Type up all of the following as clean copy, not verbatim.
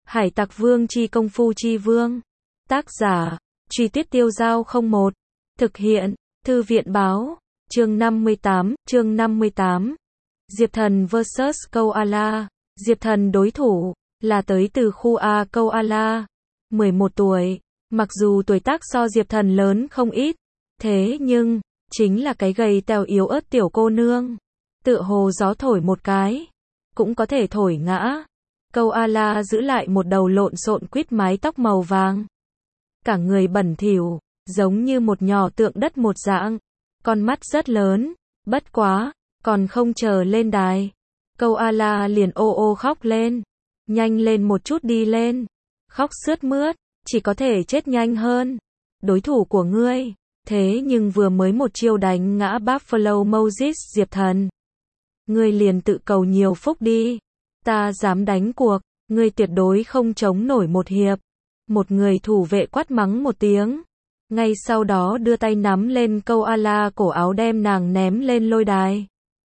Hải Tặc Vương chi công phu chi vương. Tác giả, Truy Tuyết Tiêu Giao 01. Thực hiện, Thư viện báo. Chương 58. Diệp Thần vs Koala. Diệp Thần đối thủ là tới từ khu A Koala. 11 tuổi. Mặc dù tuổi tác so Diệp Thần lớn không ít, thế nhưng chính là cái gầy tèo yếu ớt tiểu cô nương, tựa hồ gió thổi một cái cũng có thể thổi ngã. Koala giữ lại một đầu lộn xộn quýt mái tóc màu vàng, cả người bẩn thỉu, giống như một nhỏ tượng đất một dạng, con mắt rất lớn, bất quá, còn không chờ lên đài, Koala liền ô ô khóc lên. Nhanh lên một chút đi lên. Khóc sướt mướt, chỉ có thể chết nhanh hơn. Đối thủ của ngươi, thế nhưng vừa mới một chiêu đánh ngã Buffalo Moses Diệp Thần. Ngươi liền tự cầu nhiều phúc đi. Ta dám đánh cuộc, ngươi tuyệt đối không chống nổi một hiệp. Một người thủ vệ quát mắng một tiếng. Ngay sau đó đưa tay nắm lên Koala cổ áo đem nàng ném lên lôi đài.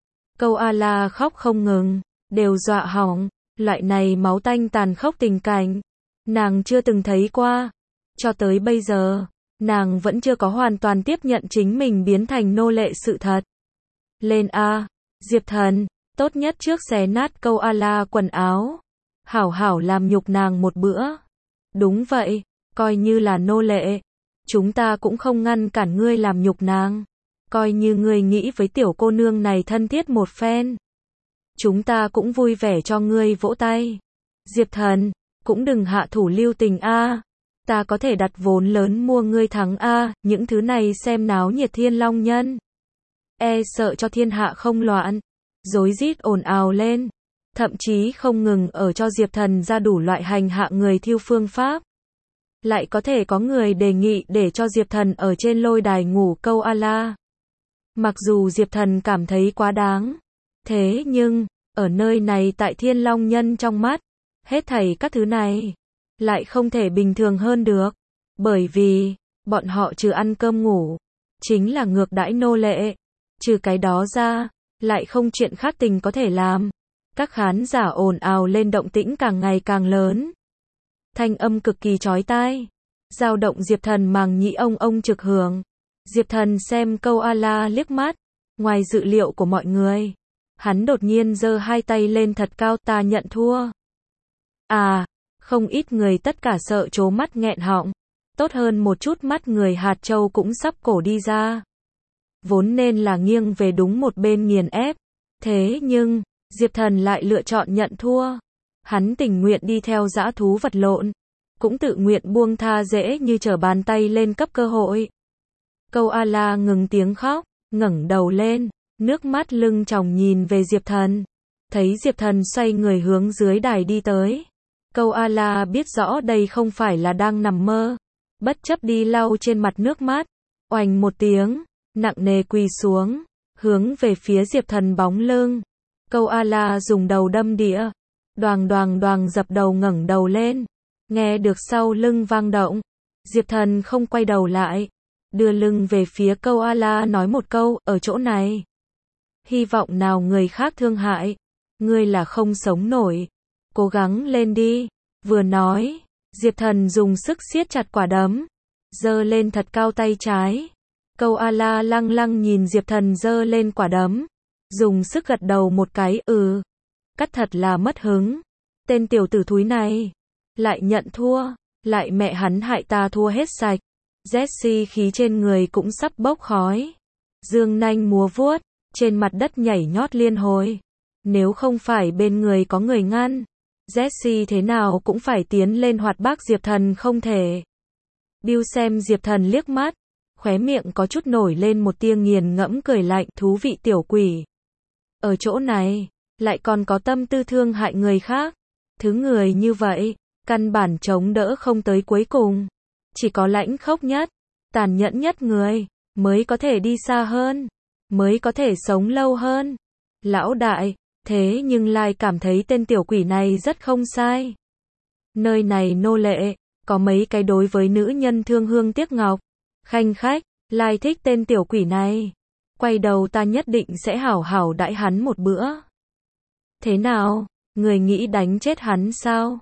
Koala khóc không ngừng, đều dọa hỏng. Loại này máu tanh tàn khốc tình cảnh, nàng chưa từng thấy qua. Cho tới bây giờ, nàng vẫn chưa có hoàn toàn tiếp nhận chính mình biến thành nô lệ sự thật. Lên A, Diệp Thần, tốt nhất trước xé nát Koala quần áo. Hảo hảo làm nhục nàng một bữa. Đúng vậy, coi như là nô lệ, chúng ta cũng không ngăn cản ngươi làm nhục nàng. Coi như ngươi nghĩ với tiểu cô nương này thân thiết một phen, chúng ta cũng vui vẻ cho ngươi vỗ tay. Diệp Thần, cũng đừng hạ thủ lưu tình a. Ta có thể đặt vốn lớn mua ngươi thắng a, những thứ này xem náo nhiệt Thiên Long nhân. E sợ cho thiên hạ không loạn, rối rít ồn ào lên, thậm chí không ngừng ở cho Diệp Thần ra đủ loại hành hạ người thiêu phương pháp. Lại có thể có người đề nghị để cho Diệp Thần ở trên lôi đài ngủ Koala. Mặc dù Diệp Thần cảm thấy quá đáng, thế nhưng, ở nơi này tại Thiên Long nhân trong mắt, hết thảy các thứ này, lại không thể bình thường hơn được. Bởi vì, bọn họ trừ ăn cơm ngủ, chính là ngược đãi nô lệ. Trừ cái đó ra, lại không chuyện khác tình có thể làm. Các khán giả ồn ào lên, động tĩnh càng ngày càng lớn. Thanh âm cực kỳ chói tai, dao động Diệp Thần màng nhĩ ông trực hưởng. Diệp Thần xem Koala liếc mắt, ngoài dự liệu của mọi người. Hắn đột nhiên giơ hai tay lên thật cao, ta nhận thua. À, không ít người tất cả sợ trố mắt nghẹn họng. Tốt hơn một chút mắt người hạt châu cũng sắp cổ đi ra. Vốn nên là nghiêng về đúng một bên nghiền ép. Thế nhưng, Diệp Thần lại lựa chọn nhận thua. Hắn tình nguyện đi theo dã thú vật lộn, cũng tự nguyện buông tha dễ như trở bàn tay lên cấp cơ hội. Koala ngừng tiếng khóc, ngẩng đầu lên, nước mắt lưng tròng nhìn về Diệp Thần. Thấy Diệp Thần xoay người hướng dưới đài đi tới. Koala biết rõ đây không phải là đang nằm mơ. Bất chấp đi lau trên mặt nước mắt. Oành một tiếng, nặng nề quỳ xuống, hướng về phía Diệp Thần bóng lưng. Koala dùng đầu đâm đĩa. Đoàng đoàng đoàng dập đầu ngẩng đầu lên. Nghe được sau lưng vang động. Diệp Thần không quay đầu lại. Đưa lưng về phía Koala nói một câu, ở chỗ này. Hy vọng nào người khác thương hại. Ngươi là không sống nổi. Cố gắng lên đi. Vừa nói, Diệp Thần dùng sức siết chặt quả đấm. Giơ lên thật cao tay trái. Koala lăng lăng nhìn Diệp Thần giơ lên quả đấm. Dùng sức gật đầu một cái, Cắt thật là mất hứng. Tên tiểu tử thúi này. Lại nhận thua. Lại mẹ hắn hại ta thua hết sạch. Jessie khí trên người cũng sắp bốc khói. Dương nanh múa vuốt, trên mặt đất nhảy nhót liên hồi. Nếu không phải bên người có người ngăn, Jessie thế nào cũng phải tiến lên hoạt bác Diệp Thần không thể. Bill xem Diệp Thần liếc mắt, khóe miệng có chút nổi lên một tia nghiền ngẫm cười lạnh, thú vị tiểu quỷ. Ở chỗ này, lại còn có tâm tư thương hại người khác. Thứ người như vậy, căn bản chống đỡ không tới cuối cùng. Chỉ có lãnh khốc nhất, tàn nhẫn nhất người, mới có thể đi xa hơn, mới có thể sống lâu hơn. Lão đại, thế nhưng Lai cảm thấy tên tiểu quỷ này rất không sai. Nơi này nô lệ, có mấy cái đối với nữ nhân thương hương tiếc ngọc, khanh khách, Lai thích tên tiểu quỷ này. Quay đầu ta nhất định sẽ hảo hảo đãi hắn một bữa. Thế nào, người nghĩ đánh chết hắn sao?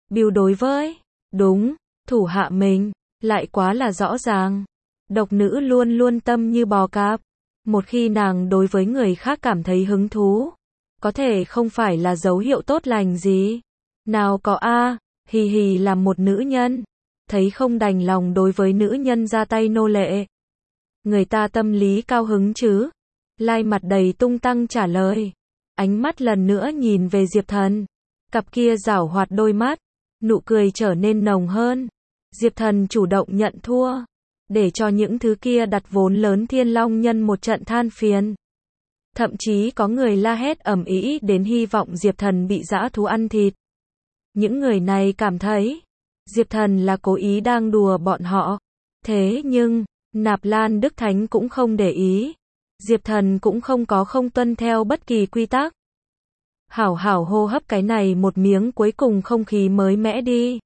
Bill đối với, đúng, thủ hạ mình, lại quá là rõ ràng. Độc nữ luôn luôn tâm như bò cạp. Một khi nàng đối với người khác cảm thấy hứng thú, có thể không phải là dấu hiệu tốt lành gì. Nào có hì hì làm một nữ nhân, thấy không đành lòng đối với nữ nhân ra tay nô lệ. Người ta tâm lý cao hứng chứ. Lai mặt đầy tung tăng trả lời. Ánh mắt lần nữa nhìn về Diệp Thần. Cặp kia giảo hoạt đôi mắt, nụ cười trở nên nồng hơn. Diệp Thần chủ động nhận thua, để cho những thứ kia đặt vốn lớn Thiên Long Nhân một trận than phiền. Thậm chí có người la hét ầm ĩ đến hy vọng Diệp Thần bị dã thú ăn thịt. Những người này cảm thấy Diệp Thần là cố ý đang đùa bọn họ. Thế nhưng, Nạp Lan Đức Thánh cũng không để ý. Diệp Thần cũng không tuân theo bất kỳ quy tắc. Hảo hảo hô hấp cái này một miếng cuối cùng không khí mới mẻ đi.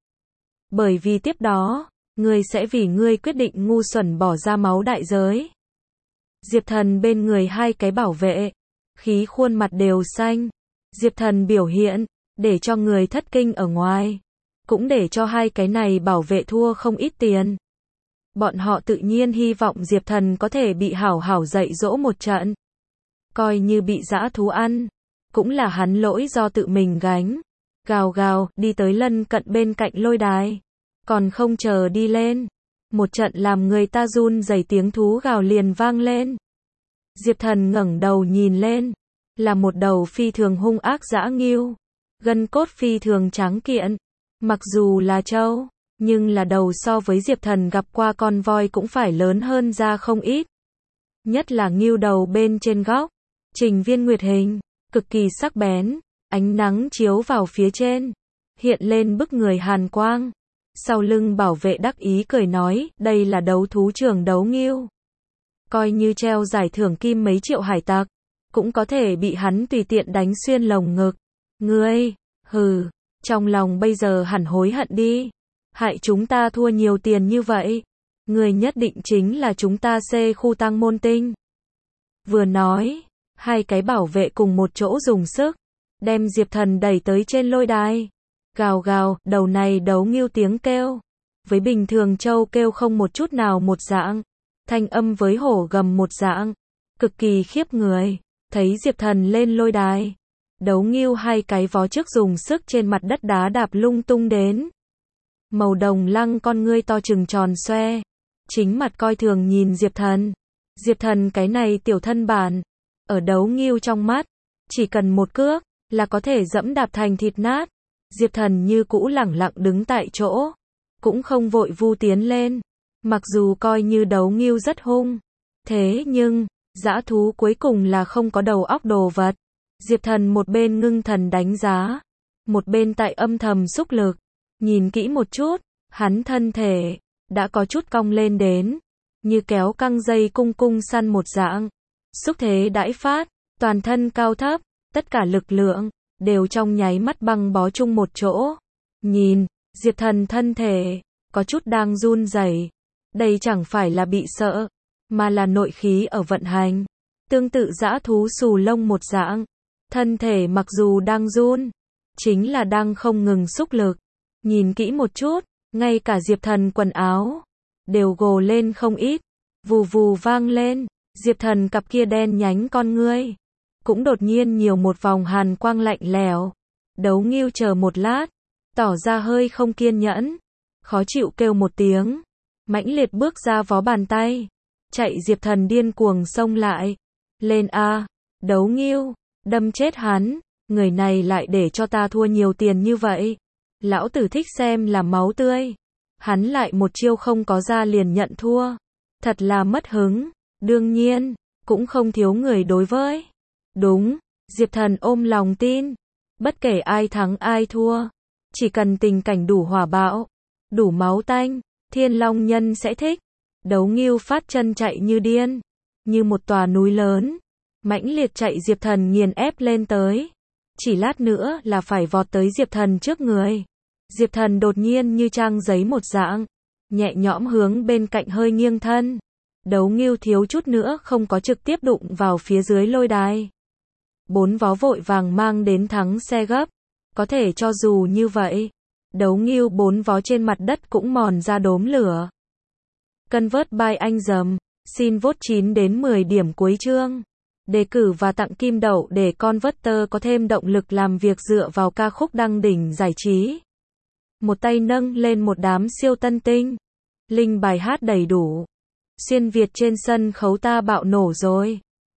Bởi vì tiếp đó, ngươi sẽ vì ngươi quyết định ngu xuẩn bỏ ra máu đại giới. Diệp Thần bên người hai cái bảo vệ, khí khuôn mặt đều xanh. Diệp Thần biểu hiện, để cho người thất kinh ở ngoài, cũng để cho hai cái này bảo vệ thua không ít tiền. Bọn họ tự nhiên hy vọng Diệp Thần có thể bị hảo hảo dạy dỗ một trận. Coi như bị dã thú ăn, cũng là hắn lỗi do tự mình gánh. Gào gào, đi tới lân cận bên cạnh lôi đài. Còn không chờ đi lên. Một trận làm người ta run rẩy tiếng thú gào liền vang lên. Diệp Thần ngẩng đầu nhìn lên. Là một đầu phi thường hung ác dã ngưu. Gân cốt phi thường tráng kiện. Mặc dù là trâu, nhưng là đầu so với Diệp Thần gặp qua con voi cũng phải lớn hơn ra không ít. Nhất là ngưu đầu bên trên góc. Trình viên nguyệt hình, cực kỳ sắc bén. Ánh nắng chiếu vào phía trên, hiện lên bức người hàn quang. Sau lưng bảo vệ đắc ý cười nói, đây là đấu thú trường đấu ngưu. Coi như treo giải thưởng kim mấy triệu hải tặc, cũng có thể bị hắn tùy tiện đánh xuyên lồng ngực. Ngươi, hừ, trong lòng bây giờ hẳn hối hận đi. Hại chúng ta thua nhiều tiền như vậy. Ngươi nhất định chính là chúng ta khu tăng môn tinh. Vừa nói, hai cái bảo vệ cùng một chỗ dùng sức, đem Diệp Thần đẩy tới trên lôi đài. Gào gào, đầu này đấu ngưu tiếng kêu. Với bình thường trâu kêu không một chút nào một dạng. Thanh âm với hổ gầm một dạng. Cực kỳ khiếp người. Thấy Diệp Thần lên lôi đài. Đấu ngưu hai cái vó trước dùng sức trên mặt đất đá đạp lung tung đến. Màu đồng lăng con ngươi to trừng tròn xoe. Chính mặt coi thường nhìn Diệp Thần. Diệp Thần cái này tiểu thân bản. Ở đấu ngưu trong mắt, chỉ cần một cước là có thể dẫm đạp thành thịt nát. Diệp Thần như cũ lẳng lặng đứng tại chỗ, cũng không vội vu tiến lên. Mặc dù coi như đấu ngưu rất hung, thế nhưng dã thú cuối cùng là không có đầu óc đồ vật. Diệp Thần một bên ngưng thần đánh giá, một bên tại âm thầm xúc lực. Nhìn kỹ một chút, hắn thân thể đã có chút cong lên đến, như kéo căng dây cung cung săn một dạng. Xúc thế đãi phát, toàn thân cao thấp, tất cả lực lượng đều trong nháy mắt băng bó chung một chỗ. Nhìn, Diệp Thần thân thể có chút đang run rẩy. Đây chẳng phải là bị sợ, mà là nội khí ở vận hành. Tương tự dã thú xù lông một dạng. Thân thể mặc dù đang run, chính là đang không ngừng xúc lực. Nhìn kỹ một chút, ngay cả Diệp Thần quần áo đều gồ lên không ít. Vù vù vang lên, Diệp Thần cặp kia đen nhánh con ngươi cũng đột nhiên nhiều một vòng hàn quang lạnh lẽo. Đấu ngưu chờ một lát, tỏ ra hơi không kiên nhẫn, khó chịu kêu một tiếng, mãnh liệt bước ra vó bàn tay, chạy. Diệp Thần điên cuồng xông lại, lên đấu ngưu, đâm chết hắn, người này lại để cho ta thua nhiều tiền như vậy. Lão tử thích xem là máu tươi. Hắn lại một chiêu không có ra liền nhận thua, thật là mất hứng. Đương nhiên, cũng không thiếu người đối với. Đúng, Diệp Thần ôm lòng tin. Bất kể ai thắng ai thua, chỉ cần tình cảnh đủ hỏa bạo, đủ máu tanh, Thiên Long Nhân sẽ thích. Đấu ngưu phát chân chạy như điên, như một tòa núi lớn, mãnh liệt chạy Diệp Thần nghiền ép lên tới. Chỉ lát nữa là phải vọt tới Diệp Thần trước người. Diệp Thần đột nhiên như trang giấy một dạng, nhẹ nhõm hướng bên cạnh hơi nghiêng thân. Đấu ngưu thiếu chút nữa không có trực tiếp đụng vào phía dưới lôi đài. Bốn vó vội vàng mang đến thắng xe gấp. Có thể cho dù như vậy, Đấu Ngưu 4 vó trên mặt đất cũng mòn ra đốm lửa. Convert by anh dầm. Xin vote 9 đến 10 điểm cuối chương. Đề cử và tặng kim đậu để Converter có thêm động lực làm việc dựa vào ca khúc đăng đỉnh giải trí. Một tay nâng lên một đám siêu tân tinh. Link bài hát đầy đủ. Xuyên Việt trên sân khấu ta bạo nổ rồi.